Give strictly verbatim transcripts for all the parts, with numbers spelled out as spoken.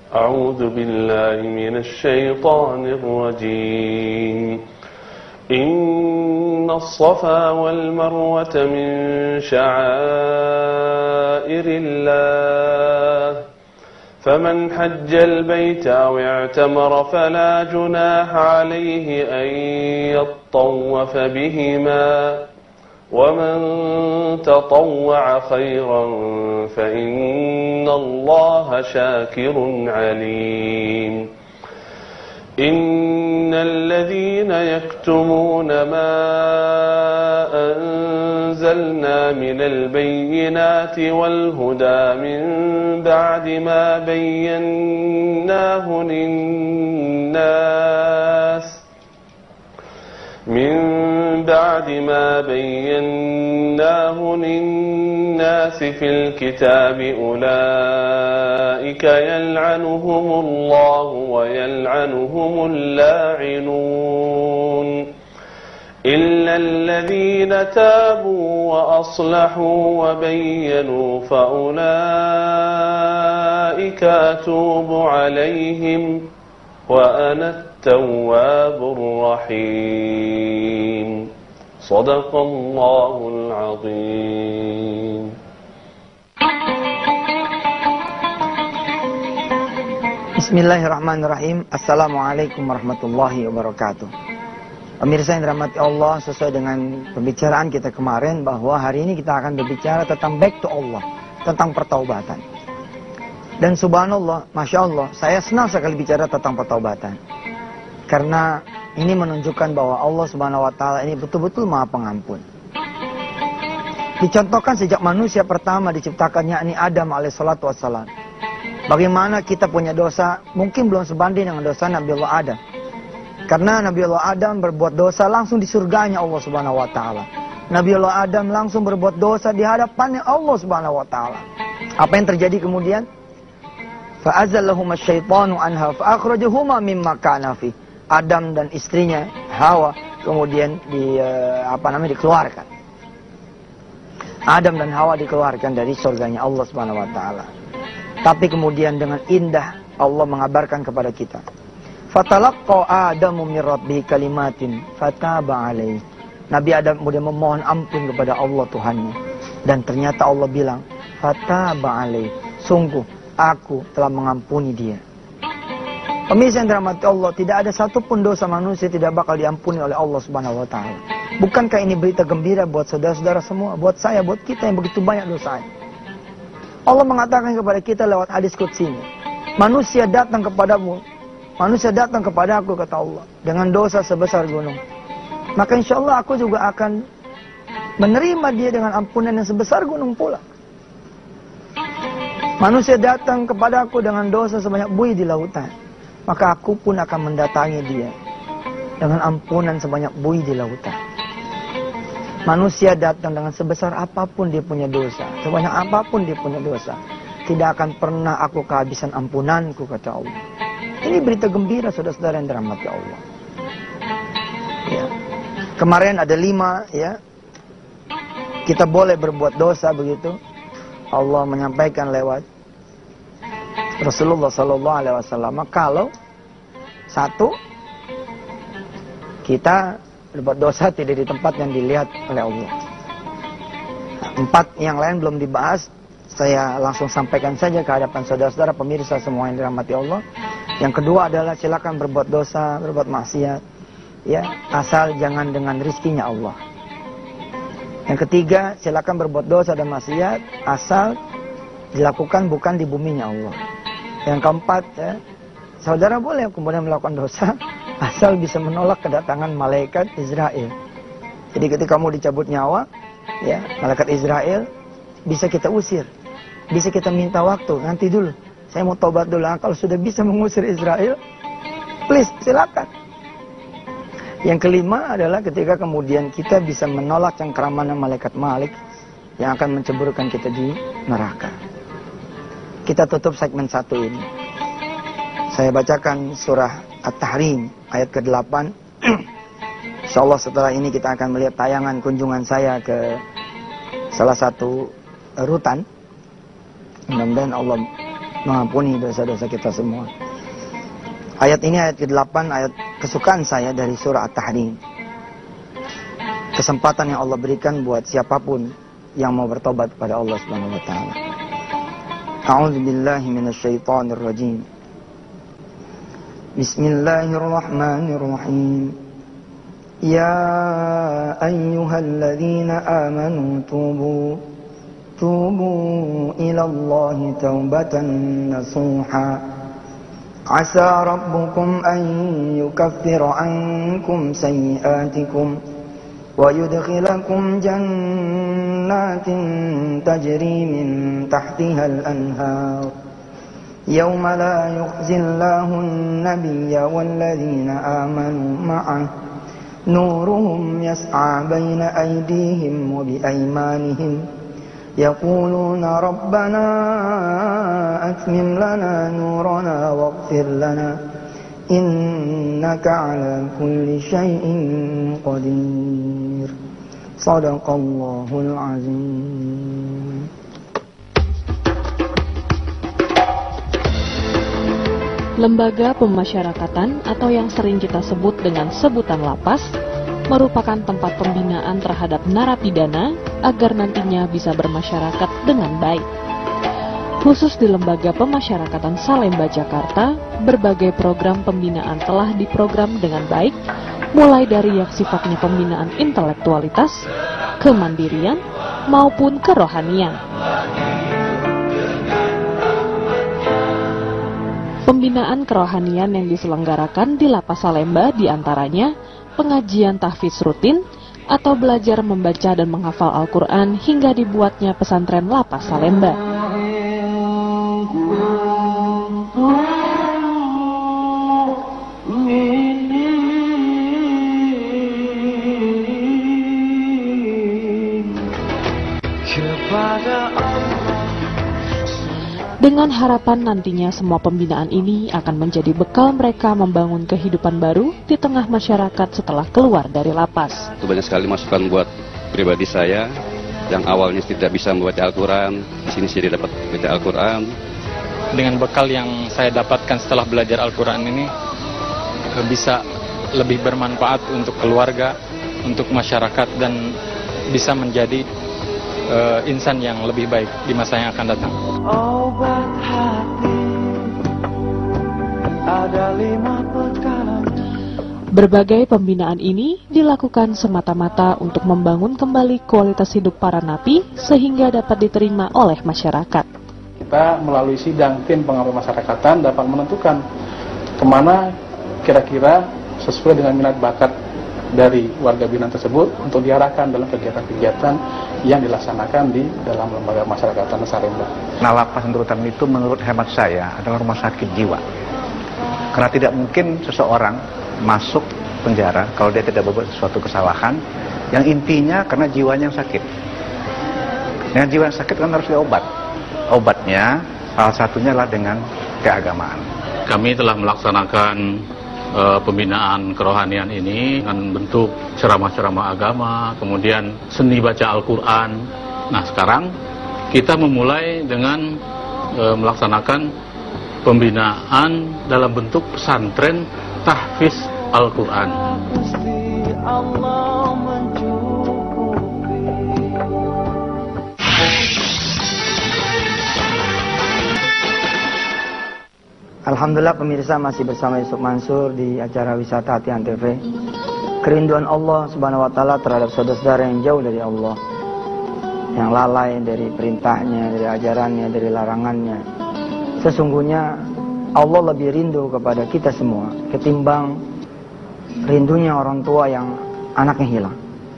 أعوذ بالله من الشيطان الرجيم إن الصفا والمروة من شعائر الله فمن حج البيت أو اعتمر فلا جناح عليه أن يطوف بهما ومن تطوع خيرا فإن الله شاكر عليم إن الذين يكتمون ما أنزلنا من البينات والهدى من بعد ما بيناه للناس من بعد ما بيناه للناس في الكتاب أولئك يلعنهم الله ويلعنهم اللاعنون إلا الذين تابوا وأصلحوا وبينوا فأولئك أتوب عليهم وأنا التواب الرحيم صدق الله العظيم. Bismillahirrahmanirrahim. Assalamualaikum warahmatullahi wabarakatuh. Pemirsa yang dirahmati Allah, sesuai dengan pembicaraan kita kemarin bahwa hari ini kita akan berbicara tentang back to Allah, tentang pertaubatan. Dan subhanallah, masya Allah, saya senang sekali bicara tentang pertaubatan. Karena ini menunjukkan bahwa Allah Subhanahu wa taala ini betul-betul Maha Pengampun. Dicontohkan sejak manusia pertama diciptakannya, yakni Adam alaihissalatu wassalam. Bagaimana kita punya dosa mungkin belum sebanding dengan dosa Nabiullah Adam. Karena Nabiullah Adam berbuat dosa langsung di surganya Allah Subhanahu wa taala. Nabiullah Adam langsung berbuat dosa di hadapannya Allah Subhanahu wa taala. Apa yang terjadi kemudian? Fa'azallahuma syaitanu anha fa'akhrajahuma mimma kana fi. Adam dan istrinya Hawa kemudian di apa namanya dikeluarkan. Adam dan Hawa dikeluarkan dari surganya Allah Subhanahu wa taala. Tapi kemudian dengan indah Allah mengabarkan kepada kita. Fatalaqqa Adamu min rabbihi kalimatin fataba alaihi. Nabi Adam kemudian memohon ampun kepada Allah Tuhannya, dan ternyata Allah bilang fataba alaihi, sungguh aku telah mengampuni dia. Pemirsa yang dirahmati Allah, tidak ada satupun dosa manusia tidak bakal diampuni oleh Allah Subhanahu wa taala. Bukankah ini berita gembira buat saudara-saudara semua, buat saya, buat kita yang begitu banyak dosanya. Allah mengatakan kepada kita lewat hadis qudsi ini, manusia datang kepadamu, manusia datang kepada aku, kata Allah, dengan dosa sebesar gunung. Maka insya Allah aku juga akan menerima dia dengan ampunan yang sebesar gunung pula. Manusia datang kepada aku dengan dosa sebanyak buih di lautan, maka aku pun akan mendatangi dia dengan ampunan sebanyak buih di lautan. Manusia datang dengan sebesar apapun dia punya dosa, sebanyak apapun dia punya dosa, tidak akan pernah aku kehabisan ampunanku, kata Allah. Ini berita gembira saudara-saudara yang dirahmati Allah. Ya. Kemarin ada lima, ya, kita boleh berbuat dosa begitu. Allah menyampaikan lewat Rasulullah Sallallahu Alaihi Wasallam, kalau satu, kita berbuat dosa tidak di tempat yang dilihat oleh Allah. Empat yang lain belum dibahas, saya langsung sampaikan saja ke hadapan saudara-saudara pemirsa semua yang dirahmati Allah. Yang kedua adalah silakan berbuat dosa, berbuat maksiat, ya, asal jangan dengan rizkinya Allah. Yang ketiga, silakan berbuat dosa dan maksiat asal dilakukan bukan di buminya Allah. Yang keempat, ya, saudara boleh kemudian melakukan dosa asal bisa menolak kedatangan malaikat Israel. Jadi ketika kamu dicabut nyawa, ya, malaikat Israel bisa kita usir, bisa kita minta waktu, nanti dulu, saya mau tobat dulu. Nah, kalau sudah bisa mengusir Israel, please silakan. Yang kelima adalah ketika kemudian kita bisa menolak cengkeraman malaikat Malik yang akan menceburkan kita di neraka. Kita tutup segmen satu ini. Saya bacakan surah At-Tahrim ayat kedelapan. Insyaallah setelah ini kita akan melihat tayangan kunjungan saya ke salah satu rutan. Mudah-mudahan Allah mengampuni dosa-dosa kita semua. Ayat ini ayat kedelapan, ayat kesukaan saya dari surah At-Tahrim. Kesempatan yang Allah berikan buat siapapun yang mau bertobat kepada Allah Subhanahu wa taala. A'udzu billahi minasyaitonir rajim. Bismillahirrahmanirrahim. Ya ayyuhalladzina amanu tubu tubu ila Allahi taubatan nasuha. Asa rabbukum an yukaffira ankum sayyi'atikum wa yudkhilakum jannatin tajri min tahtiha al-anhar yawma la yukhzillahu an-nabiyya walladzina amanu ma'ah nuruhum yas'a bayna aydihim wa biaymanihim yaquluna rabbana atmim lana nurana waghfir lana innaka ala kulli syai'in qadir. Shadaqallahul azim. Lembaga pemasyarakatan atau yang sering kita sebut dengan sebutan lapas merupakan tempat pembinaan terhadap narapidana agar nantinya bisa bermasyarakat dengan baik. Khusus di Lembaga Pemasyarakatan Salemba, Jakarta, berbagai program pembinaan telah diprogram dengan baik, mulai dari yang sifatnya pembinaan intelektualitas, kemandirian, maupun kerohanian. Pembinaan kerohanian yang diselenggarakan di Lapas Salemba diantaranya pengajian tahfiz rutin atau belajar membaca dan menghafal Al-Quran hingga dibuatnya pesantren Lapas Salemba. Dengan harapan nantinya semua pembinaan ini akan menjadi bekal mereka membangun kehidupan baru di tengah masyarakat setelah keluar dari lapas. Itu banyak sekali masukan buat pribadi saya yang awalnya tidak bisa membaca Al-Quran, di sini saya dapat baca Al-Quran. Dengan bekal yang saya dapatkan setelah belajar Al-Quran ini bisa lebih bermanfaat untuk keluarga, untuk masyarakat, dan bisa menjadi uh, insan yang lebih baik di masa yang akan datang. Obat hati ada lima pekan. Berbagai pembinaan ini dilakukan semata-mata untuk membangun kembali kualitas hidup para napi sehingga dapat diterima oleh masyarakat. Kita melalui sidang tim pengawas masyarakatan dapat menentukan kemana kira-kira sesuai dengan minat bakat dari warga binaan tersebut untuk diarahkan dalam kegiatan-kegiatan yang dilaksanakan di dalam lembaga masyarakatan Salemba. Nah, lapas rutan itu menurut hemat saya adalah rumah sakit jiwa. Karena tidak mungkin seseorang masuk penjara kalau dia tidak berbuat sesuatu kesalahan yang intinya karena jiwanya yang sakit. Dengan jiwa yang sakit kan harus diobat. Obatnya salah satunya adalah dengan keagamaan. Kami telah melaksanakan uh, pembinaan kerohanian ini dengan bentuk ceramah-ceramah agama, kemudian seni baca Al-Quran. Nah, sekarang kita memulai dengan uh, melaksanakan pembinaan dalam bentuk pesantren tahfiz Al-Quran. Alhamdulillah pemirsa masih bersama Yusuf Mansur di acara Wisata Hati Antv. Kerinduan Allah Subhanahu wa taala terhadap saudara-saudara yang jauh dari Allah, yang lalai dari perintahnya, dari ajarannya, dari larangannya. Sesungguhnya Allah lebih rindu kepada kita semua ketimbang rindunya orang tua yang anaknya hilang.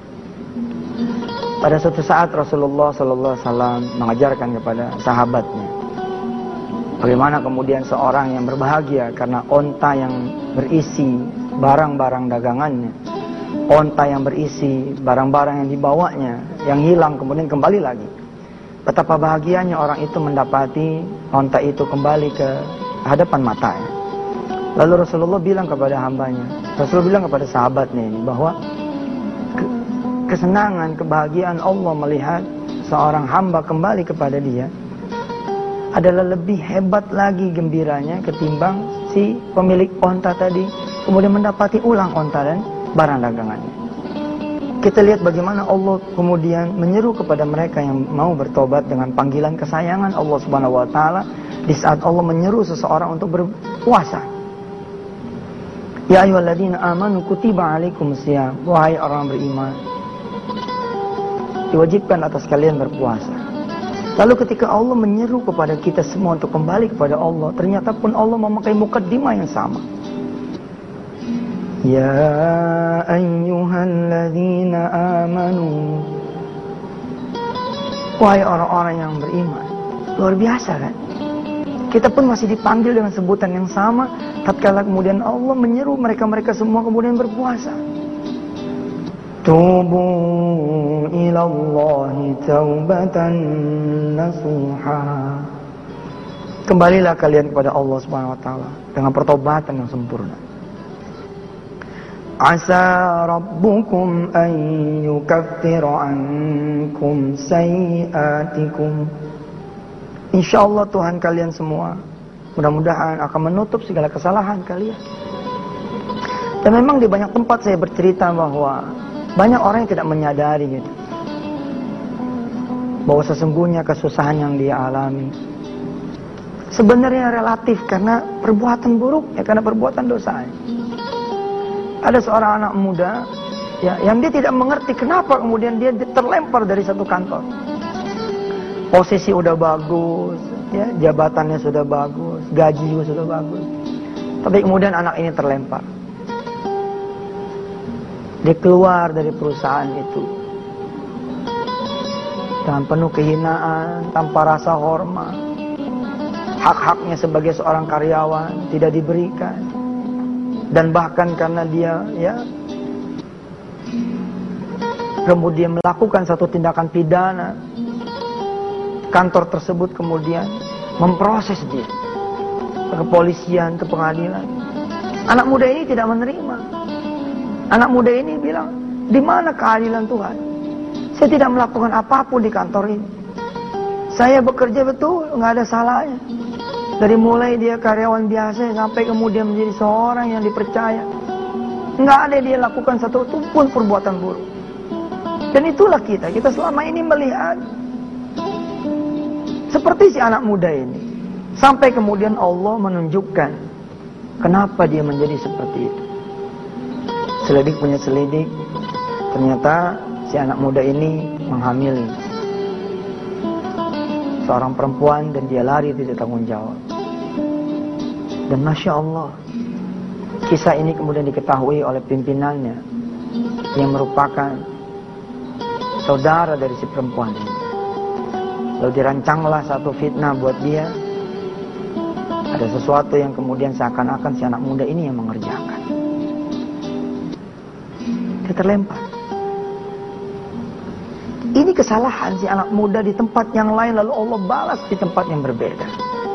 Pada suatu saat Rasulullah Sallallahu Alaihi Wasallam mengajarkan kepada sahabatnya bagaimana kemudian seorang yang berbahagia karena onta yang berisi barang-barang dagangannya, onta yang berisi barang-barang yang dibawanya, yang hilang kemudian kembali lagi. Betapa bahagianya orang itu mendapati onta itu kembali ke hadapan matanya. Lalu Rasulullah bilang kepada hambanya, Rasulullah bilang kepada sahabatnya ini bahwa kesenangan, kebahagiaan Allah melihat seorang hamba kembali kepada dia adalah lebih hebat lagi gembiranya ketimbang si pemilik onta tadi kemudian mendapati ulang onta dan barang dagangannya. Kita lihat bagaimana Allah kemudian menyeru kepada mereka yang mau bertobat dengan panggilan kesayangan Allah Subhanahu wa taala di saat Allah menyeru seseorang untuk berpuasa. Ya ayyuhalladzina amanu kutiba alaikumusiyam, wahai orang beriman, diwajibkan atas kalian berpuasa. Lalu ketika Allah menyeru kepada kita semua untuk kembali kepada Allah, ternyata pun Allah memakai mukaddimah yang sama. Ya ayyuhalladzina amanu, wahai orang-orang yang beriman. Luar biasa kan? Kita pun masih dipanggil dengan sebutan yang sama, tatkala kemudian Allah menyeru mereka-mereka semua kemudian berpuasa. Tubu ilallahi taubatan nasuha. Kembalilah kalian kepada Allah Subhanahu wa taala dengan pertobatan yang sempurna. Asa rabbukum an yukaffira ankum sayiatikum. Insyaallah Tuhan kalian semua mudah-mudahan akan menutup segala kesalahan kalian. Dan memang di banyak tempat saya bercerita bahwa banyak orang yang tidak menyadari gitu, bahwa sesungguhnya kesusahan yang dia alami sebenarnya relatif karena perbuatan buruk, ya karena perbuatan dosa. Ada seorang anak muda ya, yang dia tidak mengerti kenapa kemudian dia terlempar dari satu kantor. Posisi udah bagus, ya, jabatannya sudah bagus, gaji juga sudah bagus. Tapi kemudian anak ini terlempar. Dia keluar dari perusahaan itu dengan penuh kehinaan, tanpa rasa hormat. Hak-haknya sebagai seorang karyawan tidak diberikan. Dan bahkan karena dia ya kemudian melakukan satu tindakan pidana, kantor tersebut kemudian memproses dia ke kepolisian, ke pengadilan. Anak muda ini tidak menerima. Anak muda ini bilang, di mana keadilan Tuhan? Saya tidak melakukan apapun di kantor ini. Saya bekerja betul, nggak ada salahnya. Dari mulai dia karyawan biasa sampai kemudian menjadi seorang yang dipercaya. Nggak ada dia lakukan satu pun perbuatan buruk. Dan itulah kita. Kita selama ini melihat seperti si anak muda ini. Sampai kemudian Allah menunjukkan kenapa dia menjadi seperti itu. Selidik punya selidik. Ternyata si anak muda ini menghamili seorang perempuan dan dia lari tidak tanggung jawab. Dan Masya Allah, kisah ini kemudian diketahui oleh pimpinannya yang merupakan saudara dari si perempuan ini. Lalu dirancanglah satu fitnah buat dia. Ada sesuatu yang kemudian seakan-akan si anak muda ini yang mengerjakan. Dia terlempar. Ini kesalahan si anak muda di tempat yang lain, lalu Allah balas di tempat yang berbeda.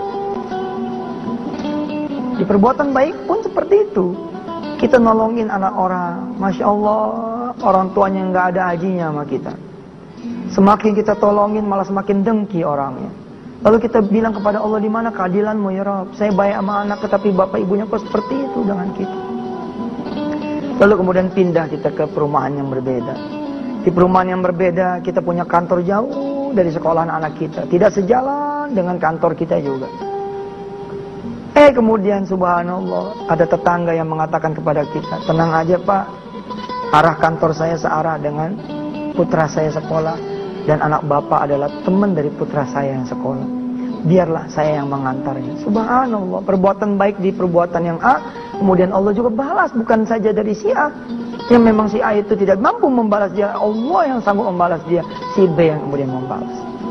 Di perbuatan baik pun seperti itu. Kita nolongin anak orang, Masya Allah, orang tuanya nggak ada hajinya sama kita. Semakin kita tolongin malah semakin dengki orangnya. Lalu kita bilang kepada Allah, di mana keadilanmu ya Rabb? Saya baik sama anak, tetapi bapak ibunya kok seperti itu dengan kita. Lalu kemudian pindah kita ke perumahan yang berbeda. Di perumahan yang berbeda, kita punya kantor jauh dari sekolahan anak kita. Tidak sejalan dengan kantor kita juga. Eh kemudian subhanallah, ada tetangga yang mengatakan kepada kita, tenang aja Pak, arah kantor saya searah dengan putra saya sekolah. Dan anak bapak adalah teman dari putra saya yang sekolah. Biarlah saya yang mengantarnya. Subhanallah, perbuatan baik di perbuatan yang A, kemudian Allah juga balas, bukan saja dari si A. Yang memang si A itu tidak mampu membalas dia, Allah yang sanggup membalas dia, si B yang kemudian membalas.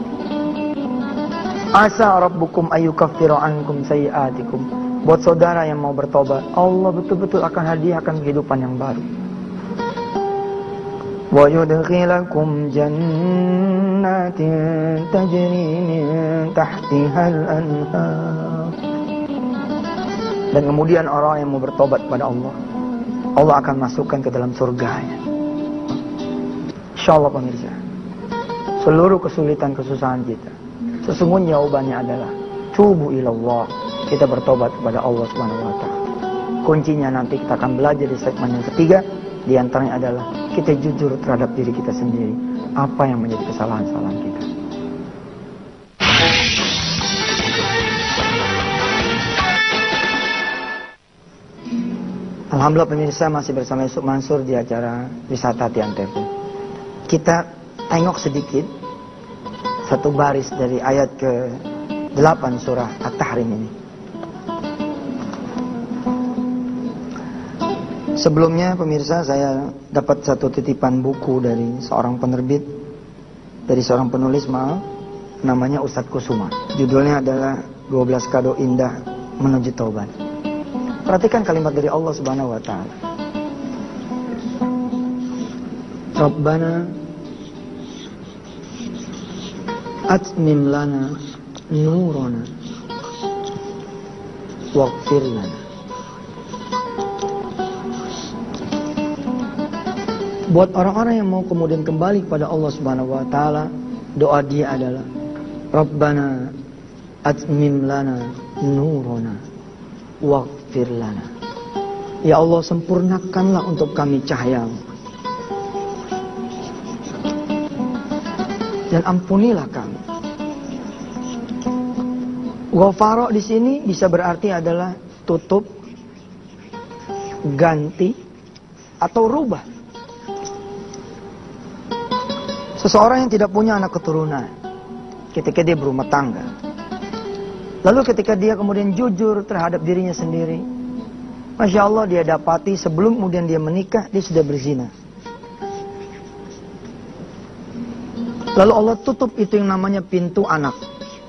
Asa rabbukum ayyukaffira ankum sayiatikum. Buat saudara yang mau bertobat, Allah betul-betul akan hadiahkan kehidupan yang baru. Wa yudkhilakum jannatin tajri min tahtihal anhar. Dan kemudian orang yang mau bertobat kepada Allah, Allah akan masukkan ke dalam surganya. Insyaallah pemirsa, seluruh kesulitan kesusahan kita, sesungguhnya jawabannya adalah tubu ilallah. Kita bertobat kepada Allah Subhanahu wa taala. Kuncinya nanti kita akan belajar di segmen yang ketiga. Di antaranya adalah kita jujur terhadap diri kita sendiri. Apa yang menjadi kesalahan-kesalahan kita. Alhamdulillah pemirsa, masih bersama Yusuf Mansur di acara Wisata Tian T V. Kita tengok sedikit satu baris dari ayat ke delapan surah At-Tahrim ini. Sebelumnya pemirsa, saya dapat satu titipan buku dari seorang penerbit, dari seorang penulis maaf, namanya Ustadz Kusuma. Judulnya adalah dua belas Kado Indah Menuju Taubat. Perhatikan kalimat dari Allah Subhanahu wa taala. Rabbana atmim lana nurana waghfir lana. Buat orang-orang yang mau kemudian kembali kepada Allah Subhanahu wa taala, doa dia adalah Rabbana atmim lana nurana waghfir lana. Ya Allah, sempurnakanlah untuk kami cahaya-Mu dan ampunilah kami. Ghafara di sini bisa berarti adalah tutup, ganti, atau rubah. Seseorang yang tidak punya anak keturunan ketika dia berumah tangga, lalu ketika dia kemudian jujur terhadap dirinya sendiri, Masya Allah dia dapati sebelum kemudian dia menikah, dia sudah berzina. Lalu Allah tutup itu yang namanya pintu anak.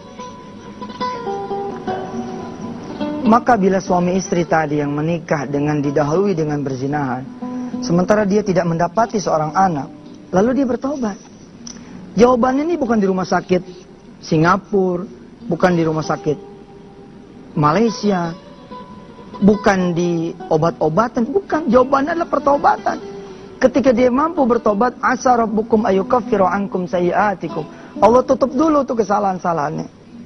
Maka bila suami istri tadi yang menikah dengan didahului dengan berzinahan, sementara dia tidak mendapati seorang anak, lalu dia bertobat. Jawabannya ini bukan di rumah sakit Singapura, bukan di rumah sakit Malaysia, bukan di obat-obatan, bukan. Jawabannya adalah pertobatan. Ketika dia mampu bertobat, asa rabbukum ayukaffiru ankum sayyi'atikum. Allah tutup dulu tuh kesalahan-kesalahannya.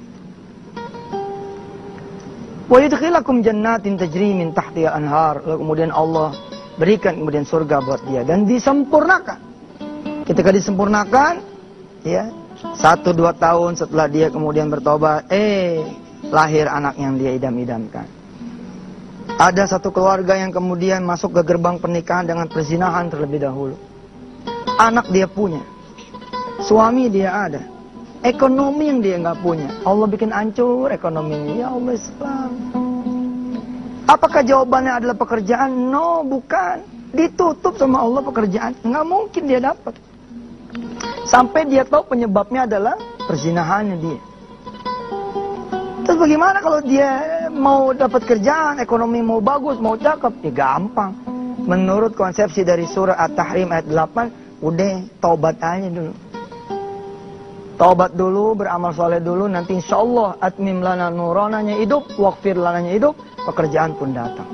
Wa yudkhilakum jannatin tajri min tahtiha anhar. Lalu kemudian Allah berikan kemudian surga buat dia dan disempurnakan. Ketika disempurnakan, ya, satu dua tahun setelah dia kemudian bertobat, eh lahir anak yang dia idam-idamkan. Ada satu keluarga yang kemudian masuk ke gerbang pernikahan dengan perzinahan terlebih dahulu. Anak dia punya, suami dia ada, ekonomi yang dia nggak punya. Allah bikin hancur ekonominya. Ya Allah Islam. Apakah jawabannya adalah pekerjaan? No, bukan. Ditutup sama Allah pekerjaan. Nggak mungkin dia dapat. Sampai dia tahu penyebabnya adalah perzinahannya dia. Terus bagaimana kalau dia mau dapat kerjaan, ekonomi mau bagus, mau cakep? Ya gampang. Menurut konsepsi dari surah At-Tahrim ayat delapan, udah taubat aja dulu. Taubat dulu, beramal soleh dulu, nanti insya Allah atmim lana nurananya hidup, waghfir lananya hidup, pekerjaan pun datang.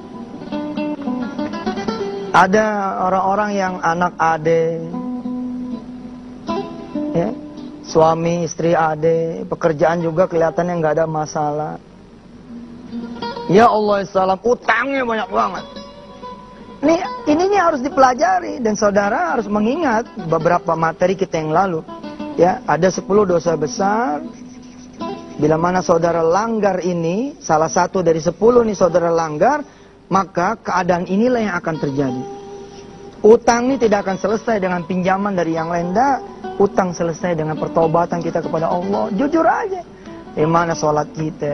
Ada orang-orang yang anak ade, ya, suami, istri, adik, pekerjaan juga kelihatannya nggak ada masalah. Ya Allah, salam, utangnya banyak banget. Nih, ini nih harus dipelajari dan saudara harus mengingat beberapa materi kita yang lalu. Ya, ada sepuluh dosa besar. Bila mana saudara langgar ini, salah satu dari sepuluh nih saudara langgar, maka keadaan inilah yang akan terjadi. Utang ini tidak akan selesai dengan pinjaman dari yang lain. Utang selesai dengan pertobatan kita kepada Allah. Jujur aja. Bagaimana sholat kita?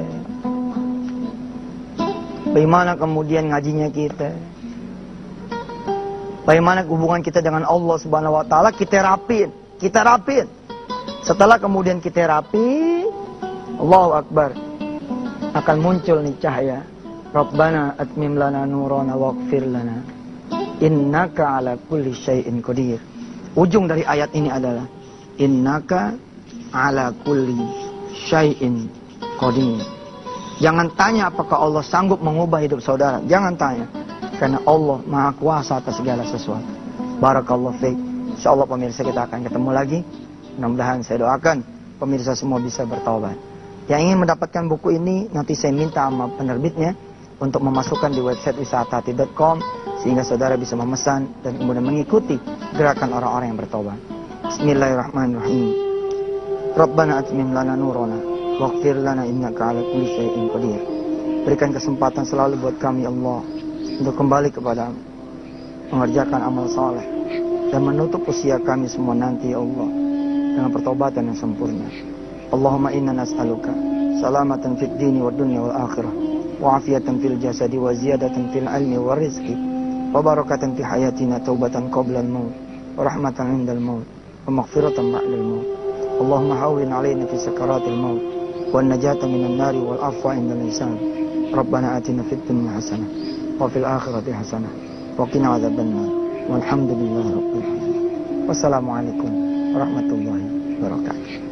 Bagaimana kemudian ngajinya kita? Bagaimana hubungan kita dengan Allah Subhanahu wa taala? Kita rapin, kita rapin. Setelah kemudian kita rapi, Allahu Akbar, akan muncul nih cahaya. Rabbana atmim lana nurana waghfir lana innaka ala kulli syai'in qadir. Ujung dari ayat ini adalah innaka ala kulli syai'in qadir. Jangan tanya apakah Allah sanggup mengubah hidup saudara. Jangan tanya. Karena Allah Maha Kuasa atas segala sesuatu. Barakallahu fiik. Insyaallah pemirsa kita akan ketemu lagi. Mudah-mudahan saya doakan pemirsa semua bisa bertaubat. Yang ingin mendapatkan buku ini, nanti saya minta sama penerbitnya untuk memasukkan di website wisata hati titik com sehingga saudara bisa memesan dan kemudian mengikuti gerakan orang-orang yang bertobat. Bismillahirrahmanirrahim. Rabbana atmim lana nurana waghfir lana innaka 'ala kulli syai'in qadir. Berikan kesempatan selalu buat kami Allah untuk kembali kepada mengerjakan amal saleh dan menutup usia kami semua nanti ya Allah dengan pertobatan yang sempurna. Allahumma inna nas'aluka salamatan fid dini wad dunya wal akhirah wa afiyatan fil jasadi wa ziyadatan fil ilmi wa rizqi wa barakatan fi hayatina taubatan qabla al maut wa rahmatan indal maut wa maghfiratan ba'da al maut. Allahumma hawwin 'alaina fi sakaratil maut wan najata minan nari wal afwa indal lisan. Rabbana atina fid dunya hasanah wa fil akhirati hasanah wa qina adzabannar. Walhamdulillahi rabbil alamin. Wassalamualaikum warahmatullahi wabarakatuh.